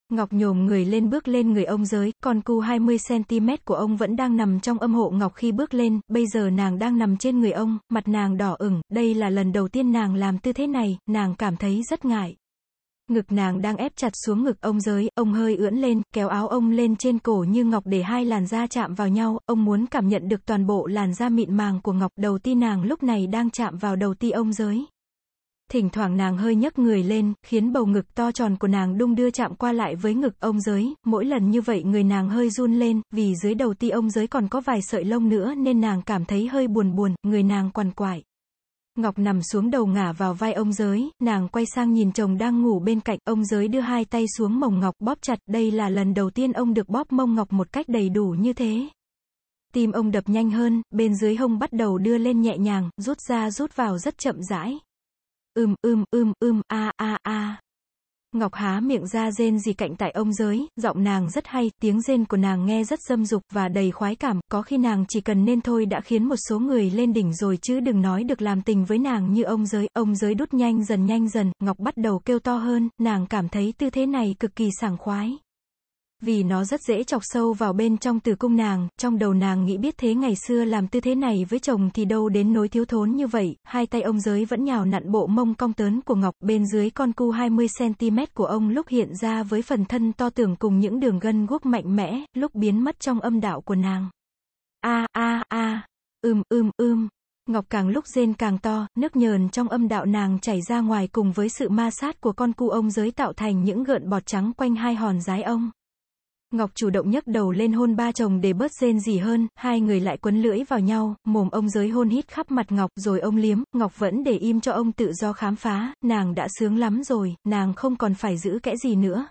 Ngọc nhổm người lên bước lên người ông Giới, con cu 20cm của ông vẫn đang nằm trong âm hộ Ngọc khi bước lên, bây giờ nàng đang nằm trên người ông, mặt nàng đỏ ửng, đây là lần đầu tiên nàng làm tư thế này, nàng cảm thấy rất ngại. Ngực nàng đang ép chặt xuống ngực ông Giới, ông hơi ưỡn lên, kéo áo ông lên trên cổ như ngọc để hai làn da chạm vào nhau, ông muốn cảm nhận được toàn bộ làn da mịn màng của Ngọc, đầu ti nàng lúc này đang chạm vào đầu ti ông Giới. Thỉnh thoảng nàng hơi nhấc người lên, khiến bầu ngực to tròn của nàng đung đưa chạm qua lại với ngực ông Giới, mỗi lần như vậy người nàng hơi run lên, vì dưới đầu ti ông Giới còn có vài sợi lông nữa nên nàng cảm thấy hơi buồn buồn, người nàng quằn quại. Ngọc nằm xuống đầu ngả vào vai ông Giới, nàng quay sang nhìn chồng đang ngủ bên cạnh, ông Giới đưa hai tay xuống mông Ngọc bóp chặt, đây là lần đầu tiên ông được bóp mông Ngọc một cách đầy đủ như thế. Tim ông đập nhanh hơn, bên dưới hông bắt đầu đưa lên nhẹ nhàng, rút ra rút vào rất chậm rãi. A. Ngọc há miệng ra rên rỉ cạnh tại ông Giới, giọng nàng rất hay, tiếng rên của nàng nghe rất dâm dục và đầy khoái cảm, có khi nàng chỉ cần nên thôi đã khiến một số người lên đỉnh rồi chứ đừng nói được làm tình với nàng như ông Giới đút nhanh dần, Ngọc bắt đầu kêu to hơn, nàng cảm thấy tư thế này cực kỳ sảng khoái. Vì nó rất dễ chọc sâu vào bên trong tử cung nàng, trong đầu nàng nghĩ biết thế ngày xưa làm tư thế này với chồng thì đâu đến nỗi thiếu thốn như vậy, hai tay ông Giới vẫn nhào nặn bộ mông cong tớn của Ngọc, bên dưới con cu 20cm của ông lúc hiện ra với phần thân to tưởng cùng những đường gân guốc mạnh mẽ, lúc biến mất trong âm đạo của nàng. Ngọc càng lúc rên càng to, nước nhờn trong âm đạo nàng chảy ra ngoài cùng với sự ma sát của con cu ông Giới tạo thành những gợn bọt trắng quanh hai hòn dái ông. Ngọc chủ động nhấc đầu lên hôn ba chồng để bớt rên rỉ hơn, hai người lại quấn lưỡi vào nhau, mồm ông Giới hôn hít khắp mặt Ngọc, rồi ông liếm, Ngọc vẫn để im cho ông tự do khám phá, nàng đã sướng lắm rồi, nàng không còn phải giữ kẽ gì nữa,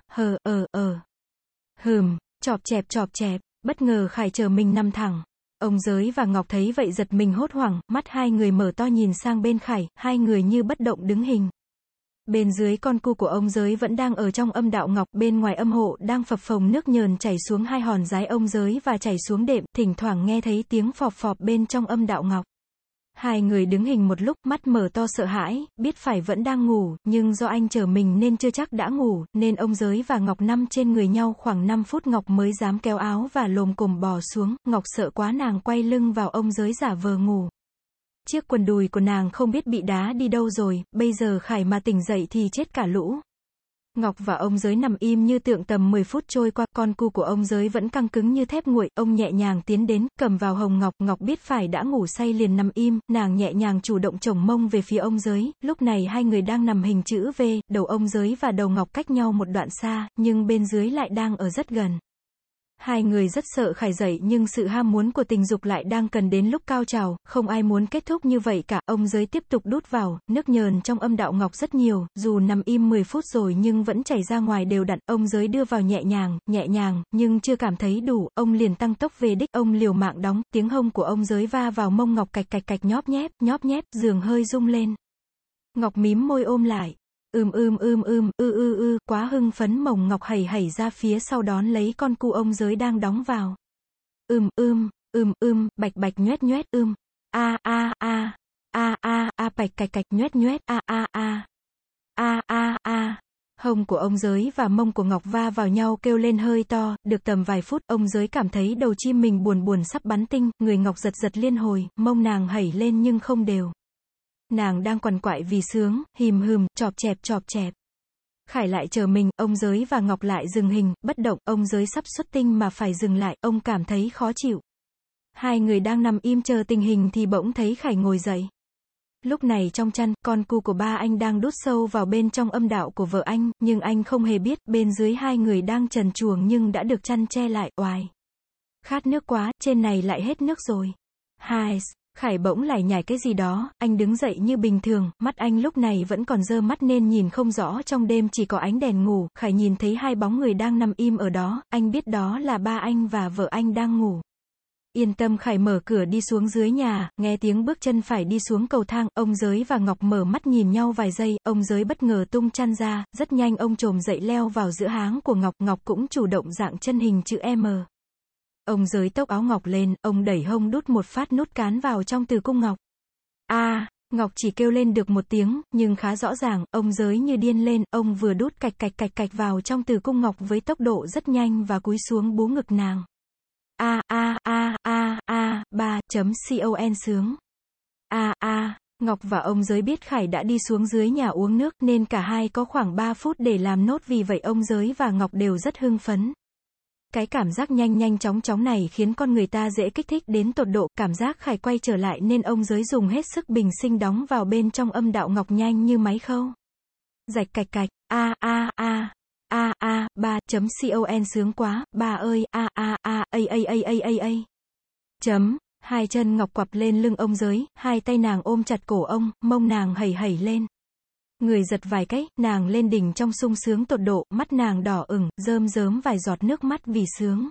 chọp chẹp, bất ngờ Khải chờ mình nằm thẳng. Ông Giới và Ngọc thấy vậy giật mình hốt hoảng, mắt hai người mở to nhìn sang bên Khải, hai người như bất động đứng hình. Bên dưới con cu của ông Giới vẫn đang ở trong âm đạo Ngọc, bên ngoài âm hộ đang phập phồng nước nhờn chảy xuống hai hòn dái ông Giới và chảy xuống đệm, thỉnh thoảng nghe thấy tiếng phọp phọp bên trong âm đạo Ngọc. Hai người đứng hình một lúc, mắt mở to sợ hãi, biết phải vẫn đang ngủ, nhưng do anh chờ mình nên chưa chắc đã ngủ, nên ông Giới và Ngọc nằm trên người nhau khoảng 5 phút Ngọc mới dám kéo áo và lồm cồm bò xuống, Ngọc sợ quá nàng quay lưng vào ông Giới giả vờ ngủ. Chiếc quần đùi của nàng không biết bị đá đi đâu rồi, bây giờ Khải mà tỉnh dậy thì chết cả lũ. Ngọc và ông Giới nằm im như tượng tầm 10 phút trôi qua, con cu của ông Giới vẫn căng cứng như thép nguội, ông nhẹ nhàng tiến đến, cầm vào hồng Ngọc, Ngọc biết phải đã ngủ say liền nằm im, nàng nhẹ nhàng chủ động chồng mông về phía ông Giới, lúc này hai người đang nằm hình chữ V, đầu ông Giới và đầu Ngọc cách nhau một đoạn xa, nhưng bên dưới lại đang ở rất gần. Hai người rất sợ Khải dậy nhưng sự ham muốn của tình dục lại đang cần đến lúc cao trào, không ai muốn kết thúc như vậy cả, ông Giới tiếp tục đút vào, nước nhờn trong âm đạo Ngọc rất nhiều, dù nằm im 10 phút rồi nhưng vẫn chảy ra ngoài đều đặn, ông Giới đưa vào nhẹ nhàng, nhưng chưa cảm thấy đủ, ông liền tăng tốc về đích, ông liều mạng đóng, tiếng hông của ông Giới va vào mông Ngọc cạch nhóp nhép, giường hơi rung lên. Ngọc mím môi ôm lại. Quá hưng phấn mồng Ngọc hẩy ra phía sau đón lấy con cu ông Giới đang đóng vào. Bạch nhoét, bạch cạch nhoét, Hông của ông Giới và mông của Ngọc va vào nhau kêu lên hơi to, được tầm vài phút, ông Giới cảm thấy đầu chim mình buồn sắp bắn tinh, người Ngọc giật liên hồi, mông nàng hẩy lên nhưng không đều. Nàng đang quằn quại vì sướng, chọp chẹp. Khải lại chờ mình, ông Giới và Ngọc lại dừng hình, bất động, ông Giới sắp xuất tinh mà phải dừng lại, ông cảm thấy khó chịu. Hai người đang nằm im chờ tình hình thì bỗng thấy Khải ngồi dậy. Lúc này trong chăn, con cu của ba anh đang đút sâu vào bên trong âm đạo của vợ anh, nhưng anh không hề biết, bên dưới hai người đang trần truồng nhưng đã được chăn che lại, oài. Khát nước quá, trên này lại hết nước rồi. Khải bỗng lải nhải cái gì đó, anh đứng dậy như bình thường, mắt anh lúc này vẫn còn dơ mắt nên nhìn không rõ, trong đêm chỉ có ánh đèn ngủ, Khải nhìn thấy hai bóng người đang nằm im ở đó, anh biết đó là ba anh và vợ anh đang ngủ. Yên tâm, Khải mở cửa đi xuống dưới nhà, nghe tiếng bước chân phải đi xuống cầu thang, ông Giới và Ngọc mở mắt nhìn nhau vài giây, ông Giới bất ngờ tung chăn ra, rất nhanh ông chồm dậy leo vào giữa háng của Ngọc, Ngọc cũng chủ động dạng chân hình chữ M. Ông Giới tốc áo Ngọc lên, ông đẩy hông đút một phát nút cán vào trong tử cung Ngọc. Ngọc chỉ kêu lên được một tiếng, nhưng khá rõ ràng, ông Giới như điên lên, ông vừa đút cạch cạch cạch cạch vào trong tử cung Ngọc với tốc độ rất nhanh và cúi xuống bú ngực nàng. Ba.con sướng. Ngọc và ông Giới biết Khải đã đi xuống dưới nhà uống nước nên cả hai có khoảng 3 phút để làm nốt, vì vậy ông Giới và Ngọc đều rất hưng phấn. Cái cảm giác nhanh nhanh chóng chóng này khiến con người ta dễ kích thích đến tột độ, cảm giác Khải quay trở lại nên ông Giới dùng hết sức bình sinh đóng vào bên trong âm đạo Ngọc nhanh như máy khâu. Rạch cạch cạch, ba.con sướng quá, ba ơi, chấm. Hai chân Ngọc quặp lên lưng ông Giới, hai tay nàng ôm chặt cổ ông, mông nàng hẩy hẩy lên. Người giật vài cái, nàng lên đỉnh trong sung sướng tột độ, mắt nàng đỏ ửng, rơm rớm vài giọt nước mắt vì sướng.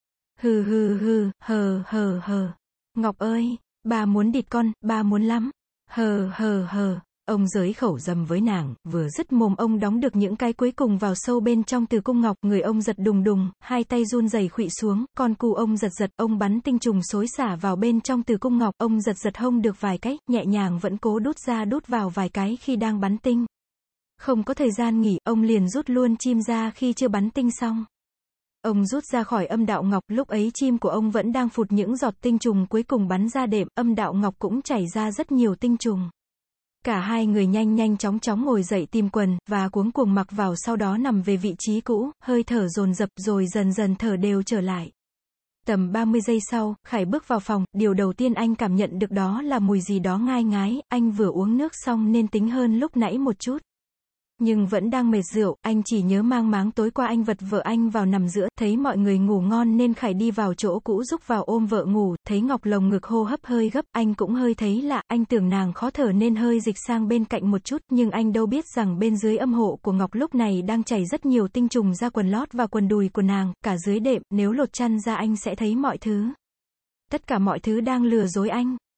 Hờ. Ngọc ơi, ba muốn địt con, ba muốn lắm. Hờ. Ông Giới khẩu dầm với nàng, vừa dứt mồm ông đóng được những cái cuối cùng vào sâu bên trong tử cung Ngọc, người ông giật đùng đùng, hai tay run rẩy khuỵu xuống, con cu ông giật, ông bắn tinh trùng xối xả vào bên trong tử cung Ngọc, ông giật hông được vài cái, nhẹ nhàng vẫn cố đút ra đút vào vài cái khi đang bắn tinh. Không có thời gian nghỉ, ông liền rút luôn chim ra khi chưa bắn tinh xong. Ông rút ra khỏi âm đạo Ngọc, lúc ấy chim của ông vẫn đang phụt những giọt tinh trùng cuối cùng bắn ra đệm, âm đạo Ngọc cũng chảy ra rất nhiều tinh trùng. Cả hai người nhanh nhanh chóng chóng ngồi dậy tìm quần, và cuống cuồng mặc vào, sau đó nằm về vị trí cũ, hơi thở dồn dập rồi dần dần thở đều trở lại. Tầm 30 giây sau, Khải bước vào phòng, điều đầu tiên anh cảm nhận được đó là mùi gì đó ngai ngái, anh vừa uống nước xong nên tính hơn lúc nãy một chút. Nhưng vẫn đang mệt rượu, anh chỉ nhớ mang máng tối qua anh vật vợ anh vào nằm giữa, thấy mọi người ngủ ngon nên Khải đi vào chỗ cũ rúc vào ôm vợ ngủ, thấy Ngọc lồng ngực hô hấp hơi gấp, anh cũng hơi thấy lạ, anh tưởng nàng khó thở nên hơi dịch sang bên cạnh một chút, nhưng anh đâu biết rằng bên dưới âm hộ của Ngọc lúc này đang chảy rất nhiều tinh trùng ra quần lót và quần đùi của nàng, cả dưới đệm, nếu lột chăn ra anh sẽ thấy mọi thứ. Tất cả mọi thứ đang lừa dối anh.